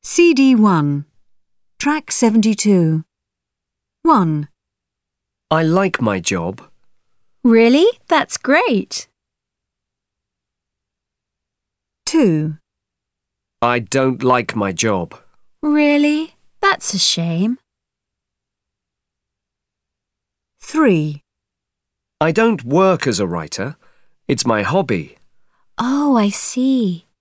CD1. Track 72. 1, I like my job. Really? That's great. 2, I don't like my job. Really? That's a shame. 3, I don't work as a writer. It's my hobby. Oh, I see.